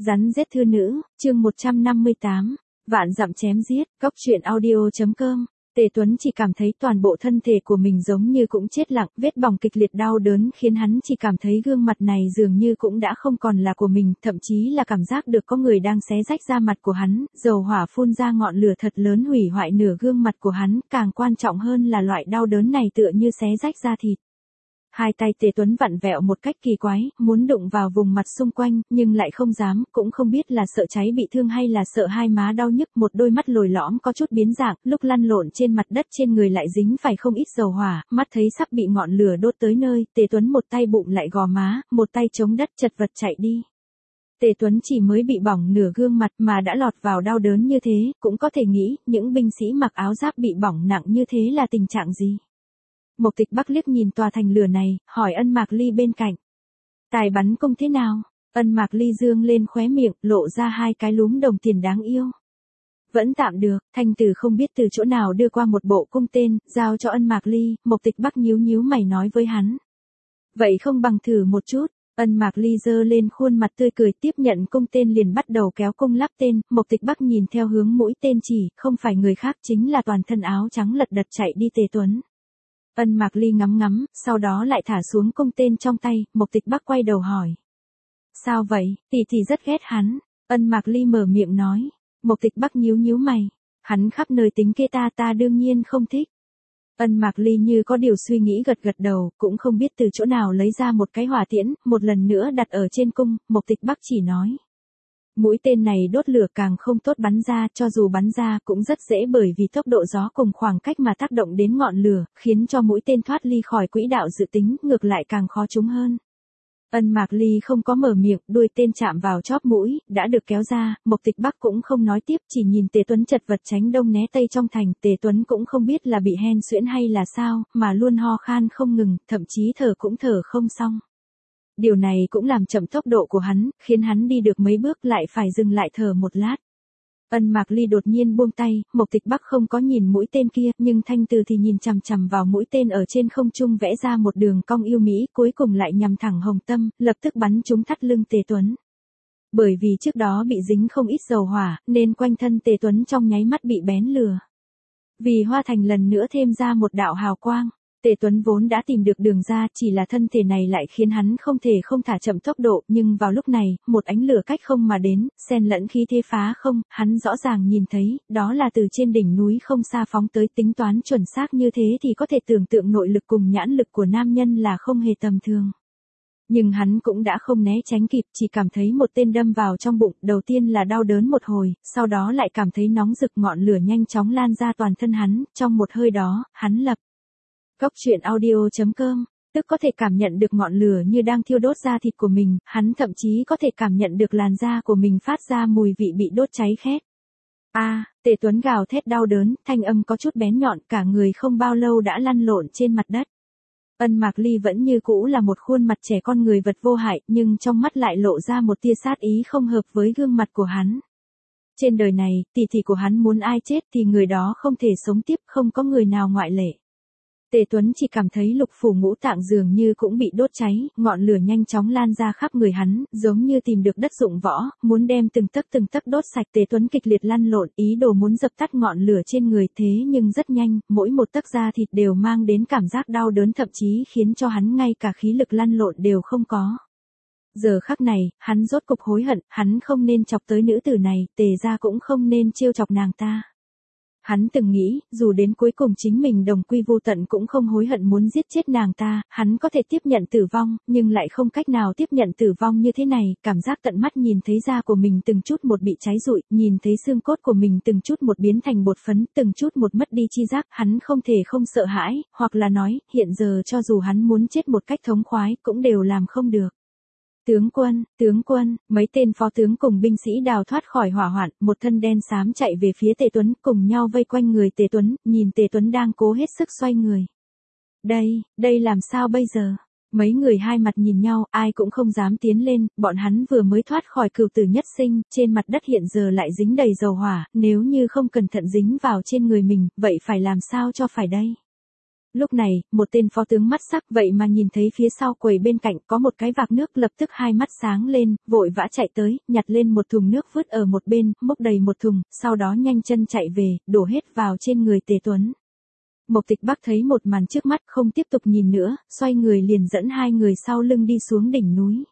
Rắn giết thư nữ, chương 158, vạn dặm chém giết, góc truyện audio.com. Tề Tuấn chỉ cảm thấy toàn bộ thân thể của mình giống như cũng chết lặng, vết bỏng kịch liệt đau đớn khiến hắn chỉ cảm thấy gương mặt này dường như cũng đã không còn là của mình, thậm chí là cảm giác được có người đang xé rách da mặt của hắn, dầu hỏa phun ra ngọn lửa thật lớn hủy hoại nửa gương mặt của hắn, càng quan trọng hơn là loại đau đớn này tựa như xé rách da thịt. Hai tay Tề Tuấn vặn vẹo một cách kỳ quái, muốn đụng vào vùng mặt xung quanh, nhưng lại không dám, cũng không biết là sợ cháy bị thương hay là sợ hai má đau nhức, một đôi mắt lồi lõm có chút biến dạng, lúc lăn lộn trên mặt đất trên người lại dính phải không ít dầu hỏa, mắt thấy sắp bị ngọn lửa đốt tới nơi, Tề Tuấn một tay bụng lại gò má, một tay chống đất chật vật chạy đi. Tề Tuấn chỉ mới bị bỏng nửa gương mặt mà đã lọt vào đau đớn như thế, cũng có thể nghĩ, những binh sĩ mặc áo giáp bị bỏng nặng như thế là tình trạng gì? Mộc Tịch Bắc liếc nhìn tòa thành lửa này, hỏi Ân Mạc Ly bên cạnh. Tài bắn cung thế nào? Ân Mạc Ly dương lên khóe miệng, lộ ra hai cái lúm đồng tiền đáng yêu. Vẫn tạm được, Thanh Tử không biết từ chỗ nào đưa qua một bộ cung tên, giao cho Ân Mạc Ly, Mộc Tịch Bắc nhíu nhíu mày nói với hắn. Vậy không bằng thử một chút. Ân Mạc Ly giơ lên khuôn mặt tươi cười tiếp nhận cung tên liền bắt đầu kéo cung lắp tên, Mộc Tịch Bắc nhìn theo hướng mũi tên chỉ, không phải người khác chính là toàn thân áo trắng lật đật chạy đi Tề Tuấn. Ân Mạc Ly ngắm ngắm, sau đó lại thả xuống cung tên trong tay, Mộc Tịch Bắc quay đầu hỏi. Sao vậy, tỷ rất ghét hắn. Ân Mạc Ly mở miệng nói. Mộc Tịch Bắc nhíu nhíu mày. Hắn khắp nơi tính kế ta đương nhiên không thích. Ân Mạc Ly như có điều suy nghĩ gật gật đầu, cũng không biết từ chỗ nào lấy ra một cái hỏa tiễn, một lần nữa đặt ở trên cung, Mộc Tịch Bắc chỉ nói. Mũi tên này đốt lửa càng không tốt bắn ra, cho dù bắn ra cũng rất dễ bởi vì tốc độ gió cùng khoảng cách mà tác động đến ngọn lửa, khiến cho mũi tên thoát ly khỏi quỹ đạo dự tính, ngược lại càng khó trúng hơn. Ân Mạc Ly không có mở miệng, đuôi tên chạm vào chóp mũi, đã được kéo ra, Mộc Tịch Bắc cũng không nói tiếp, chỉ nhìn Tề Tuấn chật vật tránh đông né tây trong thành, Tề Tuấn cũng không biết là bị hen suyễn hay là sao, mà luôn ho khan không ngừng, thậm chí thở cũng thở không xong. Điều này cũng làm chậm tốc độ của hắn, khiến hắn đi được mấy bước lại phải dừng lại thở một lát. Ân Mạc Ly đột nhiên buông tay, Mộc Tịch Bắc không có nhìn mũi tên kia, nhưng Thanh Từ thì nhìn chằm chằm vào mũi tên ở trên không trung vẽ ra một đường cong yêu mỹ, cuối cùng lại nhằm thẳng hồng tâm, lập tức bắn trúng thắt lưng Tề Tuấn. Bởi vì trước đó bị dính không ít dầu hỏa, nên quanh thân Tề Tuấn trong nháy mắt bị bén lửa. Vì Hoa Thành lần nữa thêm ra một đạo hào quang. Tề Tuấn vốn đã tìm được đường ra, chỉ là thân thể này lại khiến hắn không thể không thả chậm tốc độ, nhưng vào lúc này, một ánh lửa cách không mà đến, xen lẫn khí thế phá không, hắn rõ ràng nhìn thấy, đó là từ trên đỉnh núi không xa phóng tới, tính toán chuẩn xác như thế thì có thể tưởng tượng nội lực cùng nhãn lực của nam nhân là không hề tầm thường. Nhưng hắn cũng đã không né tránh kịp, chỉ cảm thấy một tên đâm vào trong bụng, đầu tiên là đau đớn một hồi, sau đó lại cảm thấy nóng rực, ngọn lửa nhanh chóng lan ra toàn thân hắn, trong một hơi đó, hắn lập. Góc truyện audio.com, tức có thể cảm nhận được ngọn lửa như đang thiêu đốt da thịt của mình, hắn thậm chí có thể cảm nhận được làn da của mình phát ra mùi vị bị đốt cháy khét. Tề Tuấn gào thét đau đớn, thanh âm có chút bén nhọn, cả người không bao lâu đã lăn lộn trên mặt đất. Ân Mạc Ly vẫn như cũ là một khuôn mặt trẻ con người vật vô hại, nhưng trong mắt lại lộ ra một tia sát ý không hợp với gương mặt của hắn. Trên đời này, tỷ của hắn muốn ai chết thì người đó không thể sống tiếp, không có người nào ngoại lệ. Tề Tuấn chỉ cảm thấy lục phủ ngũ tạng dường như cũng bị đốt cháy, ngọn lửa nhanh chóng lan ra khắp người hắn, giống như tìm được đất dụng võ, muốn đem từng tấc đốt sạch. Tề Tuấn kịch liệt lăn lộn, ý đồ muốn dập tắt ngọn lửa trên người, thế nhưng rất nhanh, mỗi một tấc da thịt đều mang đến cảm giác đau đớn, thậm chí khiến cho hắn ngay cả khí lực lăn lộn đều không có. Giờ khắc này, hắn rốt cục hối hận, hắn không nên chọc tới nữ tử này, Tề gia cũng không nên trêu chọc nàng ta. Hắn từng nghĩ, dù đến cuối cùng chính mình đồng quy vô tận cũng không hối hận muốn giết chết nàng ta, hắn có thể tiếp nhận tử vong, nhưng lại không cách nào tiếp nhận tử vong như thế này, cảm giác tận mắt nhìn thấy da của mình từng chút một bị cháy rụi, nhìn thấy xương cốt của mình từng chút một biến thành bột phấn, từng chút một mất đi chi giác, hắn không thể không sợ hãi, hoặc là nói, hiện giờ cho dù hắn muốn chết một cách thống khoái, cũng đều làm không được. Tướng quân, mấy tên phó tướng cùng binh sĩ đào thoát khỏi hỏa hoạn, một thân đen xám chạy về phía Tề Tuấn, cùng nhau vây quanh người Tề Tuấn, nhìn Tề Tuấn đang cố hết sức xoay người. Đây làm sao bây giờ? Mấy người hai mặt nhìn nhau, ai cũng không dám tiến lên, bọn hắn vừa mới thoát khỏi cửu tử nhất sinh, trên mặt đất hiện giờ lại dính đầy dầu hỏa, nếu như không cẩn thận dính vào trên người mình, vậy phải làm sao cho phải đây? Lúc này, một tên phó tướng mắt sắc vậy mà nhìn thấy phía sau quầy bên cạnh có một cái vạc nước, lập tức hai mắt sáng lên, vội vã chạy tới, nhặt lên một thùng nước vứt ở một bên, múc đầy một thùng, sau đó nhanh chân chạy về, đổ hết vào trên người Tề Tuấn. Mộc Tịch Bắc thấy một màn trước mắt không tiếp tục nhìn nữa, xoay người liền dẫn hai người sau lưng đi xuống đỉnh núi.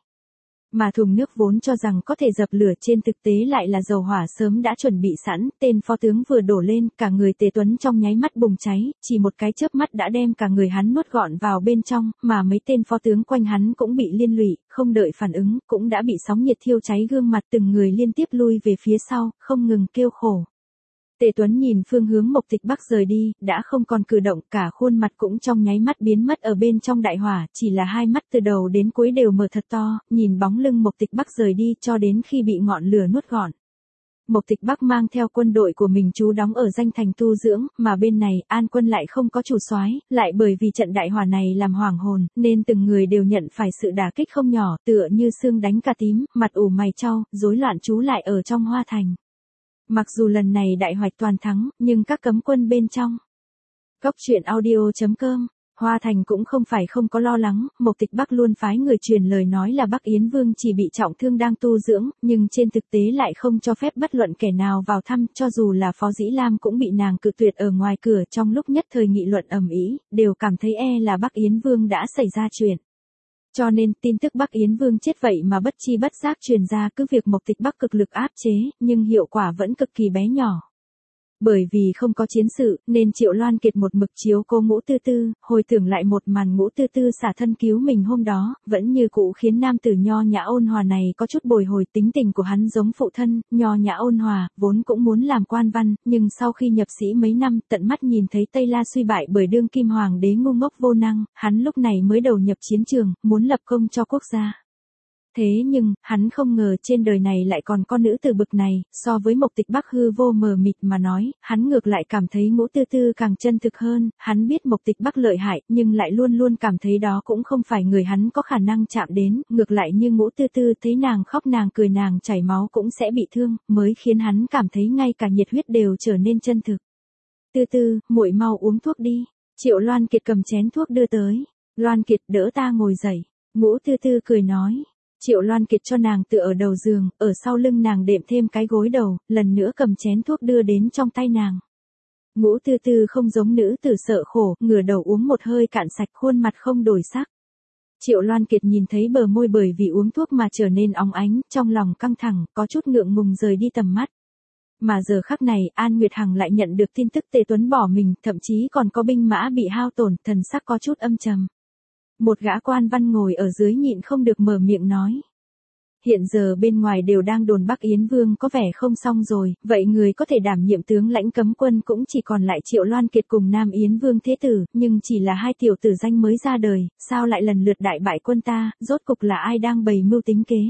Mà thùng nước vốn cho rằng có thể dập lửa trên thực tế lại là dầu hỏa sớm đã chuẩn bị sẵn, tên phó tướng vừa đổ lên, cả người Tề Tuấn trong nháy mắt bùng cháy, chỉ một cái chớp mắt đã đem cả người hắn nuốt gọn vào bên trong, mà mấy tên phó tướng quanh hắn cũng bị liên lụy, không đợi phản ứng, cũng đã bị sóng nhiệt thiêu cháy gương mặt, từng người liên tiếp lui về phía sau, không ngừng kêu khổ. Tề Tuấn nhìn phương hướng Mộc Tịch Bắc rời đi, đã không còn cử động, cả khuôn mặt cũng trong nháy mắt biến mất ở bên trong đại hỏa, chỉ là hai mắt từ đầu đến cuối đều mở thật to, nhìn bóng lưng Mộc Tịch Bắc rời đi cho đến khi bị ngọn lửa nuốt gọn. Mộc Tịch Bắc mang theo quân đội của mình trú đóng ở danh thành tu dưỡng, mà bên này An Quân lại không có chủ soái, lại bởi vì trận đại hỏa này làm hoảng hồn, nên từng người đều nhận phải sự đả kích không nhỏ, tựa như xương đánh cả tím, mặt ủ mày chau, rối loạn trú lại ở trong Hoa Thành. Mặc dù lần này đại hoạch toàn thắng, nhưng các cấm quân bên trong. Cốc truyện audio.com, Hoa Thành cũng không phải không có lo lắng, Mộc Tịch Bắc luôn phái người truyền lời nói là Bắc Yến Vương chỉ bị trọng thương đang tu dưỡng, nhưng trên thực tế lại không cho phép bất luận kẻ nào vào thăm, cho dù là Phó Dĩ Lam cũng bị nàng cự tuyệt ở ngoài cửa. Trong lúc nhất thời nghị luận ầm ĩ, đều cảm thấy là Bắc Yến Vương đã xảy ra chuyện. Cho nên, tin tức Bắc Yến Vương chết vậy mà bất chi bất giác truyền ra, cứ việc Mộc Tịch Bắc cực lực áp chế, nhưng hiệu quả vẫn cực kỳ bé nhỏ. Bởi vì không có chiến sự, nên Triệu Loan Kiệt một mực chiếu cô Ngũ Tư Tư, hồi tưởng lại một màn Ngũ Tư Tư xả thân cứu mình hôm đó, vẫn như cũ khiến nam tử nho nhã ôn hòa này có chút bồi hồi. Tính tình của hắn giống phụ thân, nho nhã ôn hòa, vốn cũng muốn làm quan văn, nhưng sau khi nhập sĩ mấy năm, tận mắt nhìn thấy Tây La suy bại bởi đương kim hoàng đế ngu ngốc vô năng, hắn lúc này mới đầu nhập chiến trường, muốn lập công cho quốc gia. Thế nhưng, hắn không ngờ trên đời này lại còn có nữ tử bực này, so với Mộc Tịch Bắc hư vô mờ mịt mà nói, hắn ngược lại cảm thấy Ngũ Tư Tư càng chân thực hơn, hắn biết Mộc Tịch Bắc lợi hại, nhưng lại luôn luôn cảm thấy đó cũng không phải người hắn có khả năng chạm đến, ngược lại như Ngũ Tư Tư thấy nàng khóc nàng cười nàng chảy máu cũng sẽ bị thương, mới khiến hắn cảm thấy ngay cả nhiệt huyết đều trở nên chân thực. Tư Tư, muội mau uống thuốc đi. Triệu Loan Kiệt cầm chén thuốc đưa tới. Loan Kiệt, đỡ ta ngồi dậy. Ngũ Tư Tư cười nói. Triệu Loan Kiệt cho nàng tựa ở đầu giường, ở sau lưng nàng đệm thêm cái gối đầu, lần nữa cầm chén thuốc đưa đến trong tay nàng. Ngũ Tư Tư không giống nữ tử sợ khổ, ngửa đầu uống một hơi cạn sạch, khuôn mặt không đổi sắc. Triệu Loan Kiệt nhìn thấy bờ môi bởi vì uống thuốc mà trở nên óng ánh, trong lòng căng thẳng, có chút ngượng ngùng rời đi tầm mắt. Mà giờ khắc này, An Nguyệt Hằng lại nhận được tin tức Tề Tuấn bỏ mình, thậm chí còn có binh mã bị hao tổn, thần sắc có chút âm trầm. Một gã quan văn ngồi ở dưới nhịn không được mở miệng nói. Hiện giờ bên ngoài đều đang đồn Bắc Yến Vương có vẻ không xong rồi, vậy người có thể đảm nhiệm tướng lãnh cấm quân cũng chỉ còn lại Triệu Loan Kiệt cùng Nam Yến Vương Thế Tử, nhưng chỉ là hai tiểu tử danh mới ra đời, sao lại lần lượt đại bại quân ta, rốt cục là ai đang bày mưu tính kế.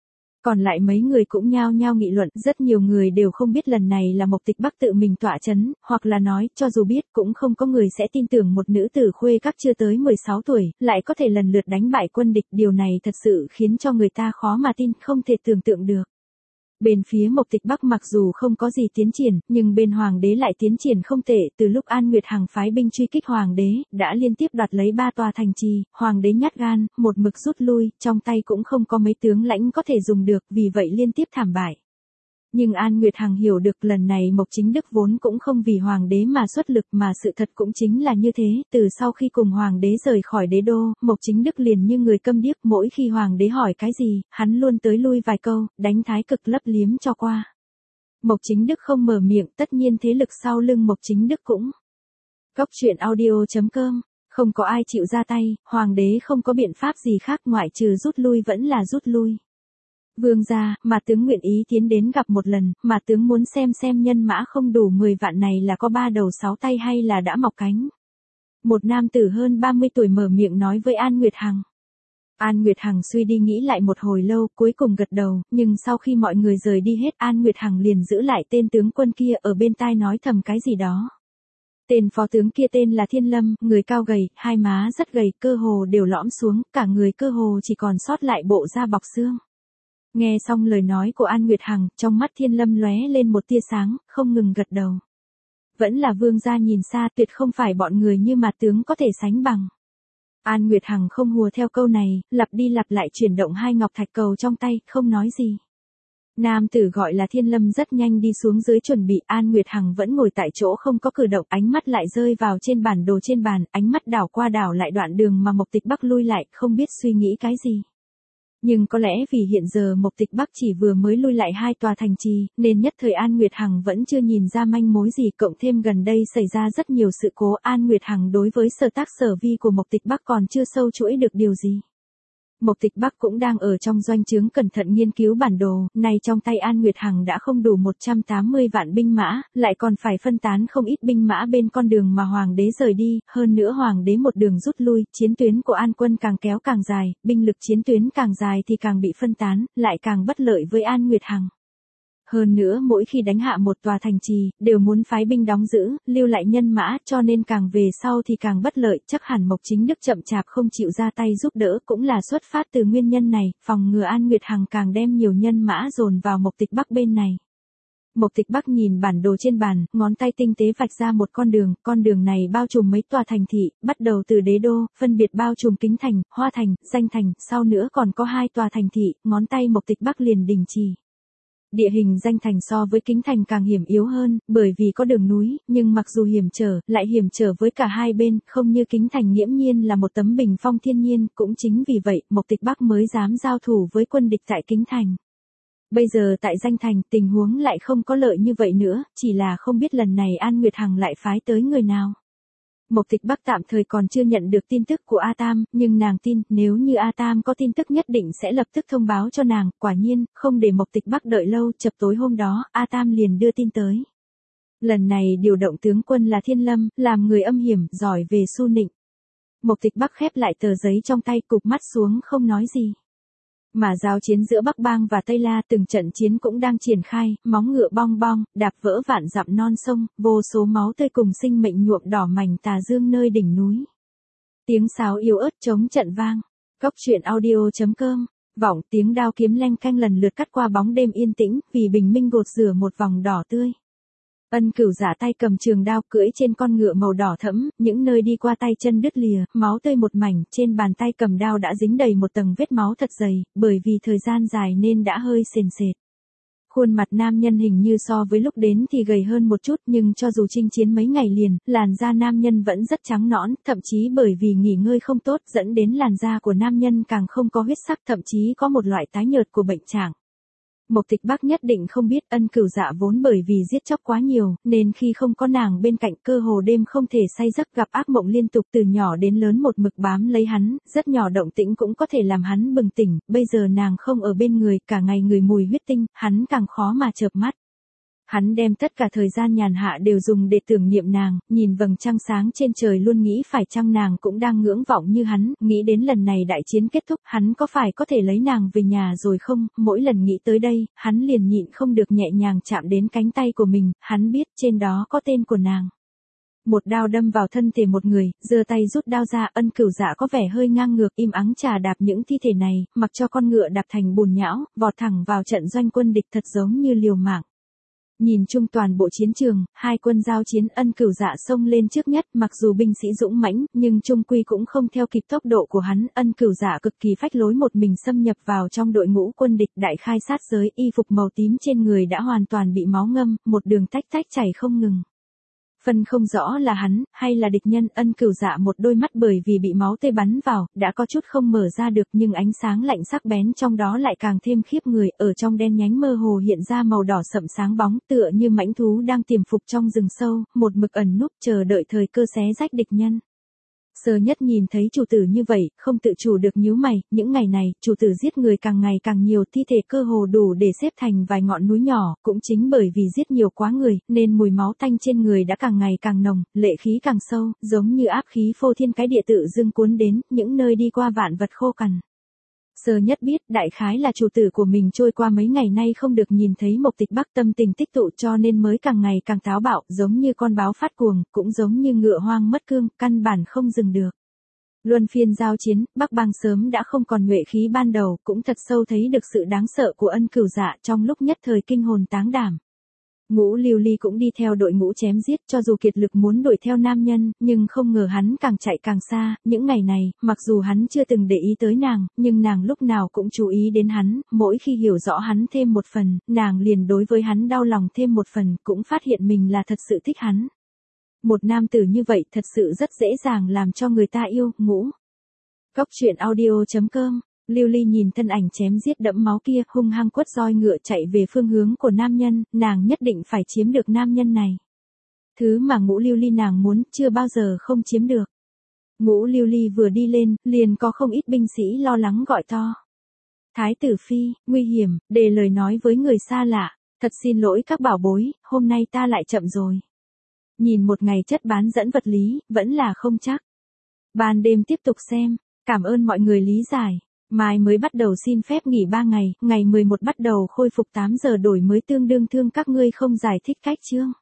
Còn lại mấy người cũng nhao nhao nghị luận, rất nhiều người đều không biết lần này là Mộc Tịch Bắc tự mình tọa chấn, hoặc là nói, cho dù biết cũng không có người sẽ tin tưởng một nữ tử khuê các chưa tới 16 tuổi, lại có thể lần lượt đánh bại quân địch, điều này thật sự khiến cho người ta khó mà tin, không thể tưởng tượng được. Bên phía Mộc Tịch Bắc mặc dù không có gì tiến triển, nhưng bên Hoàng đế lại tiến triển không tệ, từ lúc An Nguyệt Hằng phái binh truy kích Hoàng đế, đã liên tiếp đoạt lấy 3 tòa thành trì, Hoàng đế nhát gan, một mực rút lui, trong tay cũng không có mấy tướng lãnh có thể dùng được, vì vậy liên tiếp thảm bại. Nhưng An Nguyệt Hằng hiểu được lần này Mộc Chính Đức vốn cũng không vì Hoàng đế mà xuất lực, mà sự thật cũng chính là như thế, từ sau khi cùng Hoàng đế rời khỏi đế đô, Mộc Chính Đức liền như người câm điếc, mỗi khi Hoàng đế hỏi cái gì, hắn luôn tới lui vài câu, đánh thái cực lấp liếm cho qua. Mộc Chính Đức không mở miệng, tất nhiên thế lực sau lưng Mộc Chính Đức cũng. Cốc truyện audio.com, không có ai chịu ra tay, Hoàng đế không có biện pháp gì khác ngoại trừ rút lui vẫn là rút lui. Vương gia, mà tướng nguyện ý tiến đến gặp một lần, mà tướng muốn xem nhân mã không đủ 10 vạn này là có 3 đầu 6 tay hay là đã mọc cánh. Một nam tử hơn 30 tuổi mở miệng nói với An Nguyệt Hằng. An Nguyệt Hằng suy đi nghĩ lại một hồi lâu, cuối cùng gật đầu, nhưng sau khi mọi người rời đi hết, An Nguyệt Hằng liền giữ lại tên tướng quân kia ở bên tai nói thầm cái gì đó. Tên phó tướng kia tên là Thiên Lâm, người cao gầy, hai má rất gầy, cơ hồ đều lõm xuống, cả người cơ hồ chỉ còn sót lại bộ da bọc xương. Nghe xong lời nói của An Nguyệt Hằng, trong mắt Thiên Lâm lóe lên một tia sáng, không ngừng gật đầu. Vẫn là vương gia nhìn xa, tuyệt không phải bọn người như mà tướng có thể sánh bằng. An Nguyệt Hằng không hùa theo câu này, lặp đi lặp lại chuyển động hai ngọc thạch cầu trong tay, không nói gì. Nam tử gọi là Thiên Lâm rất nhanh đi xuống dưới chuẩn bị, An Nguyệt Hằng vẫn ngồi tại chỗ không có cử động, ánh mắt lại rơi vào trên bản đồ trên bàn, ánh mắt đảo qua đảo lại đoạn đường mà Mộc Tịch Bắc lui lại, không biết suy nghĩ cái gì. Nhưng có lẽ vì hiện giờ Mộc Tịch Bắc chỉ vừa mới lui lại 2 tòa thành trì, nên nhất thời An Nguyệt Hằng vẫn chưa nhìn ra manh mối gì, cộng thêm gần đây xảy ra rất nhiều sự cố, An Nguyệt Hằng đối với sở tác sở vi của Mộc Tịch Bắc còn chưa sâu chuỗi được điều gì. Mộc Tịch Bắc cũng đang ở trong doanh trướng cẩn thận nghiên cứu bản đồ, này trong tay An Nguyệt Hằng đã không đủ 180 vạn binh mã, lại còn phải phân tán không ít binh mã bên con đường mà Hoàng đế rời đi, hơn nữa Hoàng đế một đường rút lui, chiến tuyến của An quân càng kéo càng dài, binh lực chiến tuyến càng dài thì càng bị phân tán, lại càng bất lợi với An Nguyệt Hằng. Hơn nữa mỗi khi đánh hạ một tòa thành trì, đều muốn phái binh đóng giữ, lưu lại nhân mã, cho nên càng về sau thì càng bất lợi, chắc hẳn Mộc Chính Đức chậm chạp không chịu ra tay giúp đỡ cũng là xuất phát từ nguyên nhân này, phòng ngừa An Nguyệt Hằng càng đem nhiều nhân mã dồn vào Mộc Tịch Bắc bên này. Mộc Tịch Bắc nhìn bản đồ trên bàn, ngón tay tinh tế vạch ra một con đường này bao trùm mấy tòa thành thị, bắt đầu từ Đế Đô, phân biệt bao trùm Kính Thành, Hoa Thành, Danh Thành, sau nữa còn có 2 tòa thành thị, ngón tay Mộc Tịch Bắc liền đình chỉ. Địa hình Danh Thành so với Kính Thành càng hiểm yếu hơn, bởi vì có đường núi, nhưng mặc dù hiểm trở, lại hiểm trở với cả hai bên, không như Kính Thành nghiễm nhiên là một tấm bình phong thiên nhiên, cũng chính vì vậy, Mộc Tịch Bắc mới dám giao thủ với quân địch tại Kính Thành. Bây giờ tại Danh Thành, tình huống lại không có lợi như vậy nữa, chỉ là không biết lần này An Nguyệt Hằng lại phái tới người nào. Mộc Tịch Bắc tạm thời còn chưa nhận được tin tức của A Tam, nhưng nàng tin, nếu như A Tam có tin tức nhất định sẽ lập tức thông báo cho nàng, quả nhiên, không để Mộc Tịch Bắc đợi lâu, chập tối hôm đó, A Tam liền đưa tin tới. Lần này điều động tướng quân là Thiên Lâm, làm người âm hiểm, giỏi về su nịnh. Mộc Tịch Bắc khép lại tờ giấy trong tay, cụp mắt xuống không nói gì. Mà giao chiến giữa Bắc Bang và Tây La từng trận chiến cũng đang triển khai, móng ngựa bong bong, đạp vỡ vạn dặm non sông, vô số máu tươi cùng sinh mệnh nhuộm đỏ mảnh tà dương nơi đỉnh núi. Tiếng sáo yếu ớt chống trận vang. Cốc truyện audio.com, vọng tiếng đao kiếm leng canh lần lượt cắt qua bóng đêm yên tĩnh, vì bình minh gột rửa một vòng đỏ tươi. Ân Cửu Dạ tay cầm trường đao cưỡi trên con ngựa màu đỏ thẫm, những nơi đi qua tay chân đứt lìa, máu tươi một mảnh, trên bàn tay cầm đao đã dính đầy một tầng vết máu thật dày, bởi vì thời gian dài nên đã hơi sền sệt. Khuôn mặt nam nhân hình như so với lúc đến thì gầy hơn một chút, nhưng cho dù chinh chiến mấy ngày liền, làn da nam nhân vẫn rất trắng nõn, thậm chí bởi vì nghỉ ngơi không tốt dẫn đến làn da của nam nhân càng không có huyết sắc, thậm chí có một loại tái nhợt của bệnh trạng. Mộc Tịch Bắc nhất định không biết Ân Cửu Dạ vốn bởi vì giết chóc quá nhiều, nên khi không có nàng bên cạnh cơ hồ đêm không thể say giấc, gặp ác mộng liên tục từ nhỏ đến lớn một mực bám lấy hắn, rất nhỏ động tĩnh cũng có thể làm hắn bừng tỉnh, bây giờ nàng không ở bên người, cả ngày người mùi huyết tinh, hắn càng khó mà chợp mắt. Hắn đem tất cả thời gian nhàn hạ đều dùng để tưởng niệm nàng, nhìn vầng trăng sáng trên trời luôn nghĩ phải chăng nàng cũng đang ngưỡng vọng như hắn, nghĩ đến lần này đại chiến kết thúc, hắn có phải có thể lấy nàng về nhà rồi không, mỗi lần nghĩ tới đây, hắn liền nhịn không được nhẹ nhàng chạm đến cánh tay của mình, hắn biết trên đó có tên của nàng. Một đao đâm vào thân thể một người, giơ tay rút đao ra, Ân Cửu Dạ có vẻ hơi ngang ngược, im ắng chà đạp những thi thể này, mặc cho con ngựa đạp thành bùn nhão, vọt thẳng vào trận doanh quân địch thật giống như liều mạng. Nhìn chung toàn bộ chiến trường, hai quân giao chiến, Ân Cửu Dạ xông lên trước nhất, mặc dù binh sĩ dũng mãnh, nhưng chung quy cũng không theo kịp tốc độ của hắn, Ân Cửu Dạ cực kỳ phách lối một mình xâm nhập vào trong đội ngũ quân địch, đại khai sát giới, y phục màu tím trên người đã hoàn toàn bị máu ngâm, một đường tách tách chảy không ngừng. Phân không rõ là hắn, hay là địch nhân, Ân Cửu Dạ một đôi mắt bởi vì bị máu tươi bắn vào, đã có chút không mở ra được, nhưng ánh sáng lạnh sắc bén trong đó lại càng thêm khiếp người, ở trong đen nhánh mơ hồ hiện ra màu đỏ sậm sáng bóng, tựa như mãnh thú đang tiềm phục trong rừng sâu, một mực ẩn núp chờ đợi thời cơ xé rách địch nhân. Sơ Nhất nhìn thấy chủ tử như vậy, không tự chủ được nhíu mày, những ngày này, chủ tử giết người càng ngày càng nhiều, thi thể cơ hồ đủ để xếp thành vài ngọn núi nhỏ, cũng chính bởi vì giết nhiều quá người, nên mùi máu tanh trên người đã càng ngày càng nồng, lệ khí càng sâu, giống như áp khí phô thiên cái địa tự dưng cuốn đến, những nơi đi qua vạn vật khô cằn. Sơ Nhất biết, đại khái là chủ tử của mình trôi qua mấy ngày nay không được nhìn thấy Mộc Tịch Bắc, tâm tình tích tụ cho nên mới càng ngày càng táo bạo, giống như con báo phát cuồng, cũng giống như ngựa hoang mất cương, căn bản không dừng được. Luân phiên giao chiến, Bắc Bang sớm đã không còn nhuệ khí ban đầu, cũng thật sâu thấy được sự đáng sợ của Ân Cửu Dạ, trong lúc nhất thời kinh hồn táng đảm. Ngũ Lưu Ly cũng đi theo đội ngũ chém giết, cho dù kiệt lực muốn đuổi theo nam nhân, nhưng không ngờ hắn càng chạy càng xa. Những ngày này, mặc dù hắn chưa từng để ý tới nàng, nhưng nàng lúc nào cũng chú ý đến hắn, mỗi khi hiểu rõ hắn thêm một phần, nàng liền đối với hắn đau lòng thêm một phần, cũng phát hiện mình là thật sự thích hắn. Một nam tử như vậy thật sự rất dễ dàng làm cho người ta yêu. Ngũ. Cốc truyện audio.com. Lưu Ly nhìn thân ảnh chém giết đẫm máu kia, hung hăng quất roi ngựa chạy về phương hướng của nam nhân, nàng nhất định phải chiếm được nam nhân này. Thứ mà Ngũ Lưu Ly nàng muốn, chưa bao giờ không chiếm được. Ngũ Lưu Ly vừa đi lên, liền có không ít binh sĩ lo lắng gọi to. Thái tử phi, nguy hiểm, để lời nói với người xa lạ, thật xin lỗi các bảo bối, hôm nay ta lại chậm rồi. Nhìn một ngày chất bán dẫn vật lý, vẫn là không chắc. Ban đêm tiếp tục xem, cảm ơn mọi người lý giải. Mai mới bắt đầu xin phép nghỉ 3 ngày, ngày 11 bắt đầu khôi phục 8 giờ đổi mới tương đương thương các ngươi không giải thích cách chương.